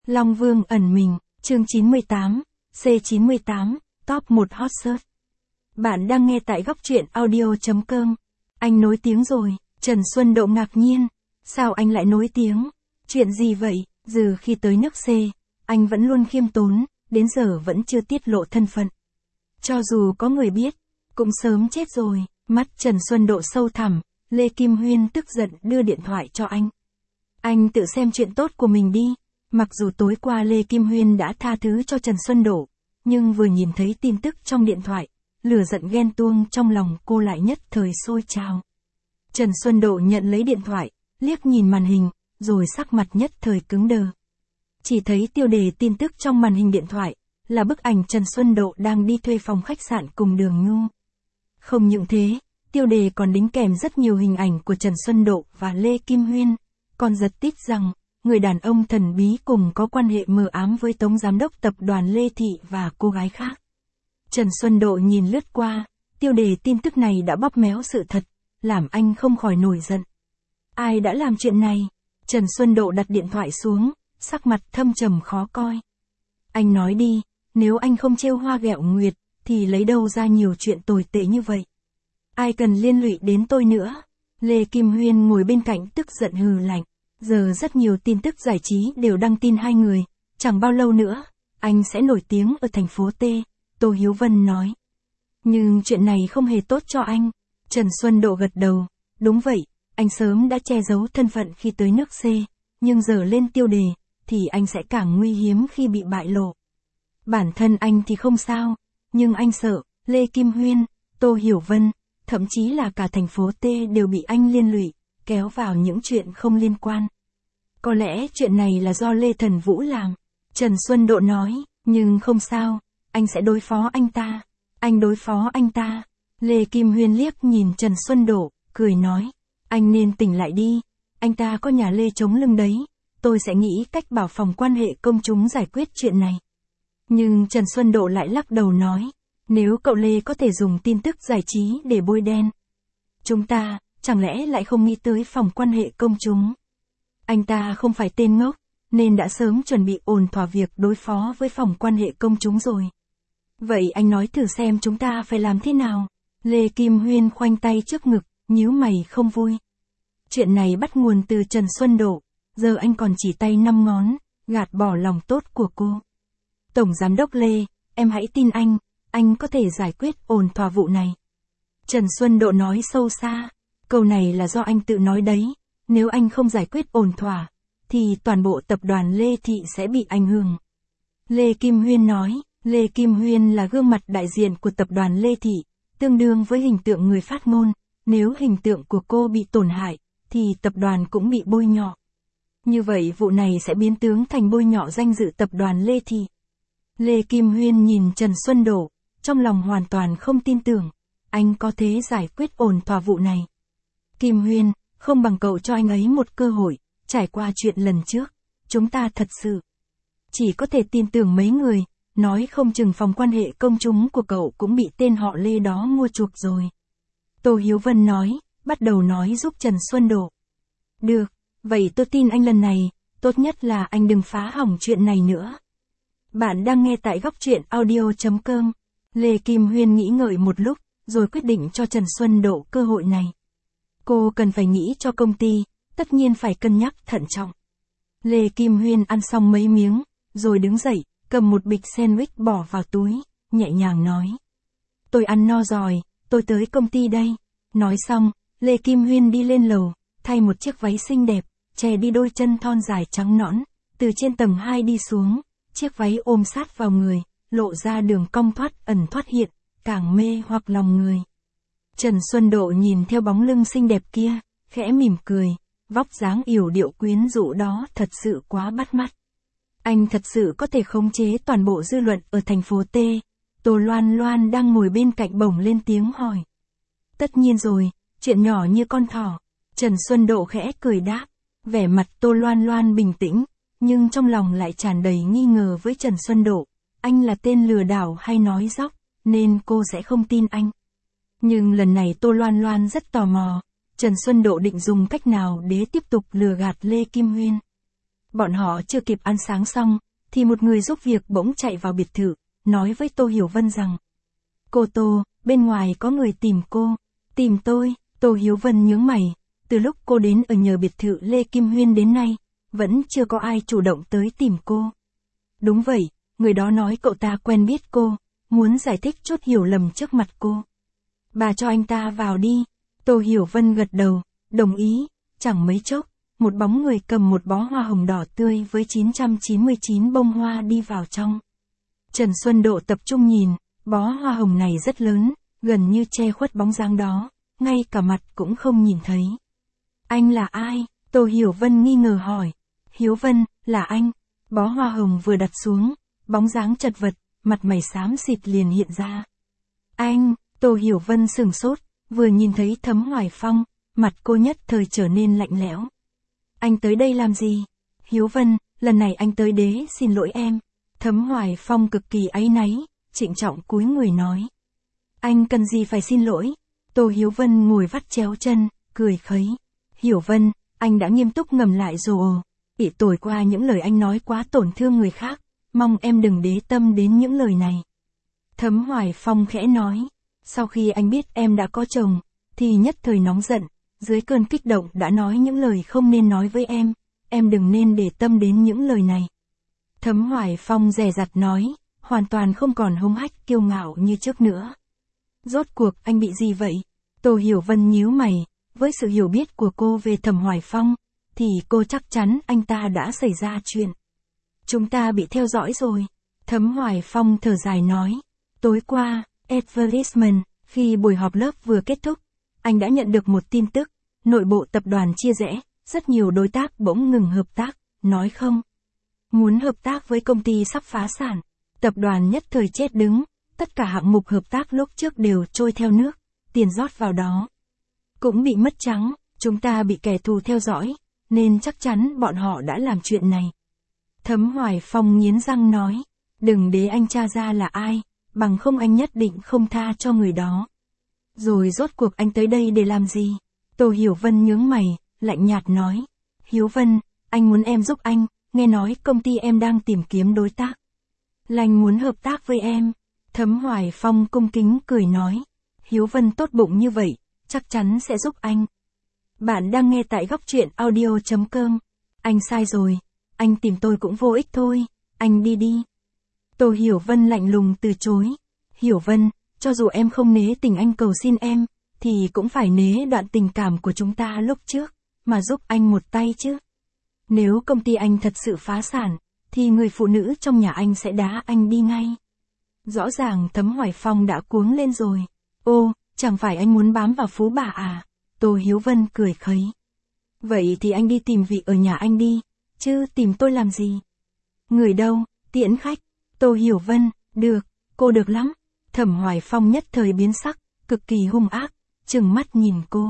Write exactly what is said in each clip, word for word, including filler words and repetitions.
Long Vương ẩn mình, chương chín mươi tám, C chín mươi tám, Top một Hot Search. Bạn đang nghe tại góc truyện audio chấm com. Anh nối tiếng rồi, Trần Xuân Độ ngạc nhiên. Sao anh lại nối tiếng? Chuyện gì vậy? Từ khi tới nước C, anh vẫn luôn khiêm tốn, đến giờ vẫn chưa tiết lộ thân phận. Cho dù có người biết, cũng sớm chết rồi. Mắt Trần Xuân Độ sâu thẳm, Lê Kim Huyên tức giận đưa điện thoại cho anh. Anh tự xem chuyện tốt của mình đi. Mặc dù tối qua Lê Kim Huyên đã tha thứ cho Trần Xuân Độ, nhưng vừa nhìn thấy tin tức trong điện thoại, lửa giận ghen tuông trong lòng cô lại nhất thời sôi trào. Trần Xuân Độ nhận lấy điện thoại, liếc nhìn màn hình, rồi sắc mặt nhất thời cứng đờ. Chỉ thấy tiêu đề tin tức trong màn hình điện thoại, là bức ảnh Trần Xuân Độ đang đi thuê phòng khách sạn cùng Đường Nhu. Không những thế, tiêu đề còn đính kèm rất nhiều hình ảnh của Trần Xuân Độ và Lê Kim Huyên, còn giật tít rằng, người đàn ông thần bí cùng có quan hệ mờ ám với Tổng Giám đốc Tập đoàn Lê Thị và cô gái khác. Trần Xuân Độ nhìn lướt qua, tiêu đề tin tức này đã bóp méo sự thật, làm anh không khỏi nổi giận. Ai đã làm chuyện này? Trần Xuân Độ đặt điện thoại xuống, sắc mặt thâm trầm khó coi. Anh nói đi, nếu anh không trêu hoa ghẹo nguyệt, thì lấy đâu ra nhiều chuyện tồi tệ như vậy? Ai cần liên lụy đến tôi nữa? Lê Kim Huyên ngồi bên cạnh tức giận hừ lạnh. Giờ rất nhiều tin tức giải trí đều đăng tin hai người, chẳng bao lâu nữa, anh sẽ nổi tiếng ở thành phố T, Tô Hiếu Vân nói. Nhưng chuyện này không hề tốt cho anh. Trần Xuân Độ gật đầu, đúng vậy, anh sớm đã che giấu thân phận khi tới nước C, nhưng giờ lên tiêu đề, thì anh sẽ càng nguy hiếm khi bị bại lộ. Bản thân anh thì không sao, nhưng anh sợ, Lê Kim Huyên, Tô Hiểu Vân, thậm chí là cả thành phố T đều bị anh liên lụy, kéo vào những chuyện không liên quan. Có lẽ chuyện này là do Lê Thần Vũ làm. Trần Xuân Độ nói, nhưng không sao, anh sẽ đối phó anh ta. Anh đối phó anh ta. Lê Kim Huyên liếc nhìn Trần Xuân Độ, cười nói, anh nên tỉnh lại đi, anh ta có nhà Lê chống lưng đấy, tôi sẽ nghĩ cách bảo phòng quan hệ công chúng giải quyết chuyện này. Nhưng Trần Xuân Độ lại lắc đầu nói, nếu cậu Lê có thể dùng tin tức giải trí để bôi đen chúng ta, chẳng lẽ lại không nghĩ tới phòng quan hệ công chúng? Anh ta không phải tên ngốc, nên đã sớm chuẩn bị ổn thỏa việc đối phó với phòng quan hệ công chúng rồi. Vậy anh nói thử xem chúng ta phải làm thế nào? Lê Kim Huyên khoanh tay trước ngực, nhíu mày không vui. Chuyện này bắt nguồn từ Trần Xuân Độ, giờ anh còn chỉ tay năm ngón, gạt bỏ lòng tốt của cô. Tổng Giám đốc Lê, em hãy tin anh, anh có thể giải quyết ổn thỏa vụ này. Trần Xuân Độ nói sâu xa. Câu này là do anh tự nói đấy, nếu anh không giải quyết ổn thỏa, thì toàn bộ tập đoàn Lê Thị sẽ bị ảnh hưởng. Lê Kim Huyên nói, Lê Kim Huyên là gương mặt đại diện của tập đoàn Lê Thị, tương đương với hình tượng người phát ngôn, nếu hình tượng của cô bị tổn hại, thì tập đoàn cũng bị bôi nhọ. Như vậy vụ này sẽ biến tướng thành bôi nhọ danh dự tập đoàn Lê Thị. Lê Kim Huyên nhìn Trần Xuân Độ, trong lòng hoàn toàn không tin tưởng, anh có thể giải quyết ổn thỏa vụ này. Kim Huyên, không bằng cậu cho anh ấy một cơ hội, trải qua chuyện lần trước, chúng ta thật sự chỉ có thể tin tưởng mấy người, nói không chừng phòng quan hệ công chúng của cậu cũng bị tên họ Lê đó mua chuộc rồi. Tô Hiếu Vân nói, bắt đầu nói giúp Trần Xuân Độ. Được, vậy tôi tin anh lần này, tốt nhất là anh đừng phá hỏng chuyện này nữa. Bạn đang nghe tại góc truyện audio chấm com. Lê Kim Huyên nghĩ ngợi một lúc, rồi quyết định cho Trần Xuân Độ cơ hội này. Cô cần phải nghĩ cho công ty, tất nhiên phải cân nhắc thận trọng. Lê Kim Huyên ăn xong mấy miếng, rồi đứng dậy, cầm một bịch sandwich bỏ vào túi, nhẹ nhàng nói. Tôi ăn no rồi, tôi tới công ty đây. Nói xong, Lê Kim Huyên đi lên lầu, thay một chiếc váy xinh đẹp, che đi đôi chân thon dài trắng nõn, từ trên tầng hai đi xuống, chiếc váy ôm sát vào người, lộ ra đường cong thoát ẩn thoát hiện, càng mê hoặc lòng người. Trần Xuân Độ nhìn theo bóng lưng xinh đẹp kia, khẽ mỉm cười, vóc dáng yểu điệu quyến rũ đó thật sự quá bắt mắt. Anh thật sự có thể khống chế toàn bộ dư luận ở thành phố T. Tô Loan Loan đang ngồi bên cạnh bỗng lên tiếng hỏi. Tất nhiên rồi, chuyện nhỏ như con thỏ. Trần Xuân Độ khẽ cười đáp, vẻ mặt Tô Loan Loan bình tĩnh, nhưng trong lòng lại tràn đầy nghi ngờ với Trần Xuân Độ. Anh là tên lừa đảo hay nói dóc, nên cô sẽ không tin anh. Nhưng lần này Tô Loan Loan rất tò mò, Trần Xuân Độ định dùng cách nào để tiếp tục lừa gạt Lê Kim Huyên. Bọn họ chưa kịp ăn sáng xong, thì một người giúp việc bỗng chạy vào biệt thự, nói với Tô Hiểu Vân rằng: Cô Tô, bên ngoài có người tìm cô. Tìm tôi? Tô Hiểu Vân nhướng mày, từ lúc cô đến ở nhờ biệt thự Lê Kim Huyên đến nay, vẫn chưa có ai chủ động tới tìm cô. Đúng vậy, người đó nói cậu ta quen biết cô, muốn giải thích chút hiểu lầm trước mặt cô. Bà cho anh ta vào đi. Tô Hiểu Vân gật đầu, đồng ý. Chẳng mấy chốc, một bóng người cầm một bó hoa hồng đỏ tươi với chín trăm chín mươi chín bông hoa đi vào trong. Trần Xuân Độ tập trung nhìn, bó hoa hồng này rất lớn, gần như che khuất bóng dáng đó, ngay cả mặt cũng không nhìn thấy. Anh là ai? Tô Hiểu Vân nghi ngờ hỏi. Hiếu Vân, là anh. Bó hoa hồng vừa đặt xuống, bóng dáng chật vật, mặt mày xám xịt liền hiện ra. Anh, Tô Hiểu Vân sửng sốt, vừa nhìn thấy Thấm Hoài Phong, mặt cô nhất thời trở nên lạnh lẽo. Anh tới đây làm gì? Hiếu Vân, lần này anh tới đế xin lỗi em. Thấm Hoài Phong cực kỳ áy náy, trịnh trọng cúi người nói. Anh cần gì phải xin lỗi? Tô Hiếu Vân ngồi vắt chéo chân, cười khấy. Hiểu Vân, anh đã nghiêm túc ngầm lại rồi. Ỷ tồi qua những lời anh nói quá tổn thương người khác, mong em đừng để tâm đến những lời này. Thấm Hoài Phong khẽ nói. Sau khi anh biết em đã có chồng, thì nhất thời nóng giận, dưới cơn kích động đã nói những lời không nên nói với em, em đừng nên để tâm đến những lời này. Thấm Hoài Phong dè dặt nói, hoàn toàn không còn hung hách kiêu ngạo như trước nữa. Rốt cuộc anh bị gì vậy? Tô Hiểu Vân nhíu mày, với sự hiểu biết của cô về Thẩm Hoài Phong, thì cô chắc chắn anh ta đã xảy ra chuyện. Chúng ta bị theo dõi rồi. Thấm Hoài Phong thở dài nói, tối qua, advertisement, khi buổi họp lớp vừa kết thúc, anh đã nhận được một tin tức, nội bộ tập đoàn chia rẽ, rất nhiều đối tác bỗng ngừng hợp tác, nói không. Muốn hợp tác với công ty sắp phá sản, tập đoàn nhất thời chết đứng, tất cả hạng mục hợp tác lúc trước đều trôi theo nước, tiền rót vào đó cũng bị mất trắng, chúng ta bị kẻ thù theo dõi, nên chắc chắn bọn họ đã làm chuyện này. Thấm Hoài Phong nghiến răng nói, đừng để anh tra ra là ai, bằng không anh nhất định không tha cho người đó. Rồi rốt cuộc anh tới đây để làm gì? Tô Hiểu Vân nhướng mày, lạnh nhạt nói, Hiếu Vân, anh muốn em giúp anh, nghe nói công ty em đang tìm kiếm đối tác. Lành muốn hợp tác với em. Thấm Hoài Phong cung kính cười nói, Hiếu Vân tốt bụng như vậy, chắc chắn sẽ giúp anh. Bạn đang nghe tại góc truyện audio chấm com. Anh sai rồi, anh tìm tôi cũng vô ích thôi, anh đi đi. Tô Hiểu Vân lạnh lùng từ chối. Hiểu Vân, cho dù em không nế tình anh cầu xin em, thì cũng phải nế đoạn tình cảm của chúng ta lúc trước, mà giúp anh một tay chứ. Nếu công ty anh thật sự phá sản, thì người phụ nữ trong nhà anh sẽ đá anh đi ngay. Rõ ràng Thấm Hoài Phong đã cuống lên rồi. Ô, chẳng phải anh muốn bám vào phú bà à? Tô Hiếu Vân cười khấy. Vậy thì anh đi tìm vị ở nhà anh đi, chứ tìm tôi làm gì? Người đâu, tiễn khách. Tô Hiểu Vân, được, cô được lắm. Thẩm Hoài Phong nhất thời biến sắc, cực kỳ hung ác, trừng mắt nhìn cô.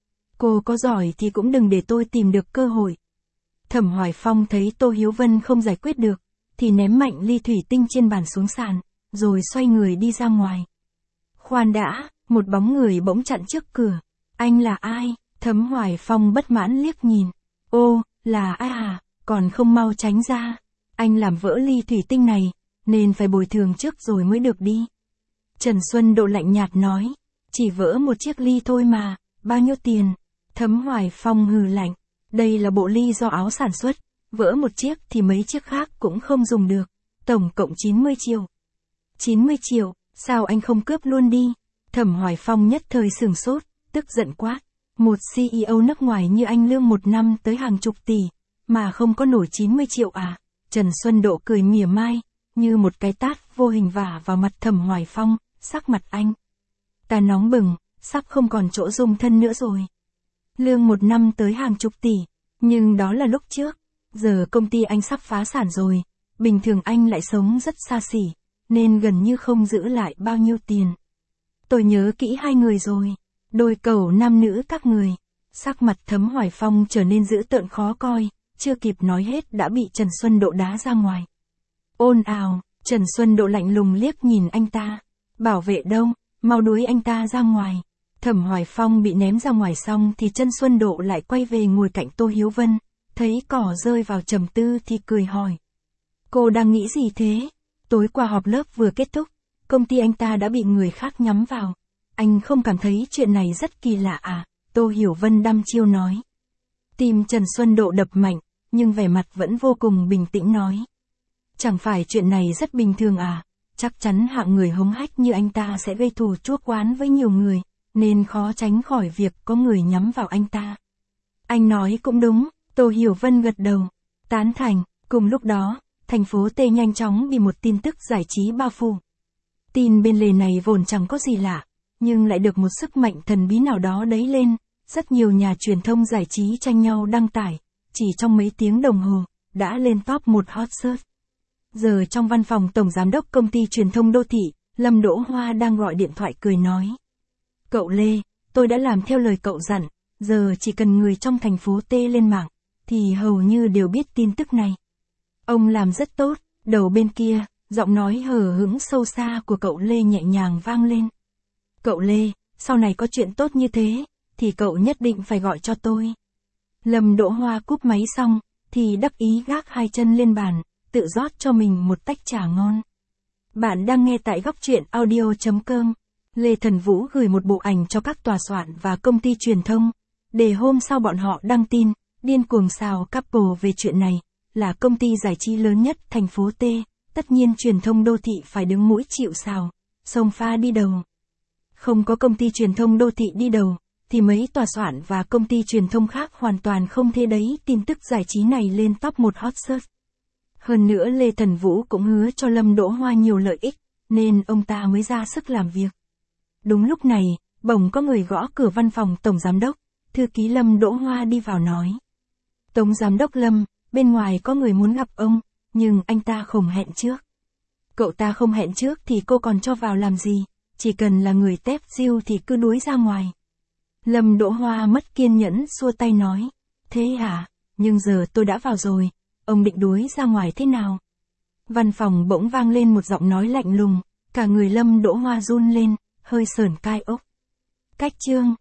Cô có giỏi thì cũng đừng để tôi tìm được cơ hội. Thẩm Hoài Phong thấy Tô Hiếu Vân không giải quyết được, thì ném mạnh ly thủy tinh trên bàn xuống sàn, rồi xoay người đi ra ngoài. Khoan đã, một bóng người bỗng chặn trước cửa. Anh là ai? Thấm Hoài Phong bất mãn liếc nhìn. Ô, là ai à, còn không mau tránh ra. Anh làm vỡ ly thủy tinh này, nên phải bồi thường trước rồi mới được đi. Trần Xuân Độ lạnh nhạt nói, chỉ vỡ một chiếc ly thôi mà, bao nhiêu tiền? Thấm Hoài Phong hừ lạnh, đây là bộ ly do Áo sản xuất, vỡ một chiếc thì mấy chiếc khác cũng không dùng được, tổng cộng chín mươi triệu. chín mươi triệu, sao anh không cướp luôn đi? Thẩm Hoài Phong nhất thời sửng sốt, tức giận quát, một xê e ô nước ngoài như anh lương một năm tới hàng chục tỷ, mà không có nổi chín mươi triệu à? Trần Xuân Độ cười mỉa mai, như một cái tát vô hình vả vào mặt Thẩm Hoài Phong, sắc mặt anh ta nóng bừng, sắp không còn chỗ dung thân nữa rồi. Lương một năm tới hàng chục tỷ, nhưng đó là lúc trước, giờ công ty anh sắp phá sản rồi, bình thường anh lại sống rất xa xỉ, nên gần như không giữ lại bao nhiêu tiền. Tôi nhớ kỹ hai người rồi, đôi cầu nam nữ các người. Sắc mặt Thấm Hoài Phong trở nên dữ tợn khó coi, chưa kịp nói hết đã bị Trần Xuân Độ đá ra ngoài. Ồn ào, Trần Xuân Độ lạnh lùng liếc nhìn anh ta. Bảo vệ đâu, mau đuổi anh ta ra ngoài. Thẩm Hoài Phong bị ném ra ngoài xong thì Trần Xuân Độ lại quay về ngồi cạnh Tô Hiếu Vân, thấy cỏ rơi vào trầm tư thì cười hỏi. Cô đang nghĩ gì thế? Tối qua họp lớp vừa kết thúc, công ty anh ta đã bị người khác nhắm vào. Anh không cảm thấy chuyện này rất kỳ lạ à? Tô Hiểu Vân đăm chiêu nói. Tim Trần Xuân Độ đập mạnh, nhưng vẻ mặt vẫn vô cùng bình tĩnh nói. Chẳng phải chuyện này rất bình thường à? Chắc chắn hạng người hống hách như anh ta sẽ gây thù chuốc oán với nhiều người, nên khó tránh khỏi việc có người nhắm vào anh ta. Anh nói cũng đúng, Tô Hiểu Vân gật đầu, tán thành. Cùng lúc đó, thành phố T nhanh chóng bị một tin tức giải trí bao phủ. Tin bên lề này vốn chẳng có gì lạ, nhưng lại được một sức mạnh thần bí nào đó đẩy lên. Rất nhiều nhà truyền thông giải trí tranh nhau đăng tải, chỉ trong mấy tiếng đồng hồ, đã lên top một hot search. Giờ trong văn phòng Tổng Giám đốc Công ty Truyền thông Đô thị, Lâm Đỗ Hoa đang gọi điện thoại cười nói. Cậu Lê, tôi đã làm theo lời cậu dặn, giờ chỉ cần người trong thành phố T lên mạng, thì hầu như đều biết tin tức này. Ông làm rất tốt, đầu bên kia, giọng nói hờ hững sâu xa của cậu Lê nhẹ nhàng vang lên. Cậu Lê, sau này có chuyện tốt như thế, thì cậu nhất định phải gọi cho tôi. Lâm Đỗ Hoa cúp máy xong, thì đắc ý gác hai chân lên bàn, tự rót cho mình một tách trà ngon. Bạn đang nghe tại góc truyện audio chấm com. Lê Thần Vũ gửi một bộ ảnh cho các tòa soạn và công ty truyền thông, để hôm sau bọn họ đăng tin, điên cuồng xào couple về chuyện này, là công ty giải trí lớn nhất thành phố T, tất nhiên truyền thông đô thị phải đứng mũi chịu sào, xông pha đi đầu. Không có công ty truyền thông đô thị đi đầu, thì mấy tòa soạn và công ty truyền thông khác hoàn toàn không thể đẩy tin tức giải trí này lên top một hot search. Hơn nữa Lê Thần Vũ cũng hứa cho Lâm Đỗ Hoa nhiều lợi ích, nên ông ta mới ra sức làm việc. Đúng lúc này, bỗng có người gõ cửa văn phòng Tổng Giám đốc, thư ký Lâm Đỗ Hoa đi vào nói. Tổng Giám đốc Lâm, bên ngoài có người muốn gặp ông, nhưng anh ta không hẹn trước. Cậu ta không hẹn trước thì cô còn cho vào làm gì, chỉ cần là người tép diêu thì cứ đuổi ra ngoài. Lâm Đỗ Hoa mất kiên nhẫn xua tay nói. Thế hả, nhưng giờ tôi đã vào rồi, ông định đuổi ra ngoài thế nào? Văn phòng bỗng vang lên một giọng nói lạnh lùng, cả người Lâm Đỗ Hoa run lên, hơi sởn gai ốc. Cách chương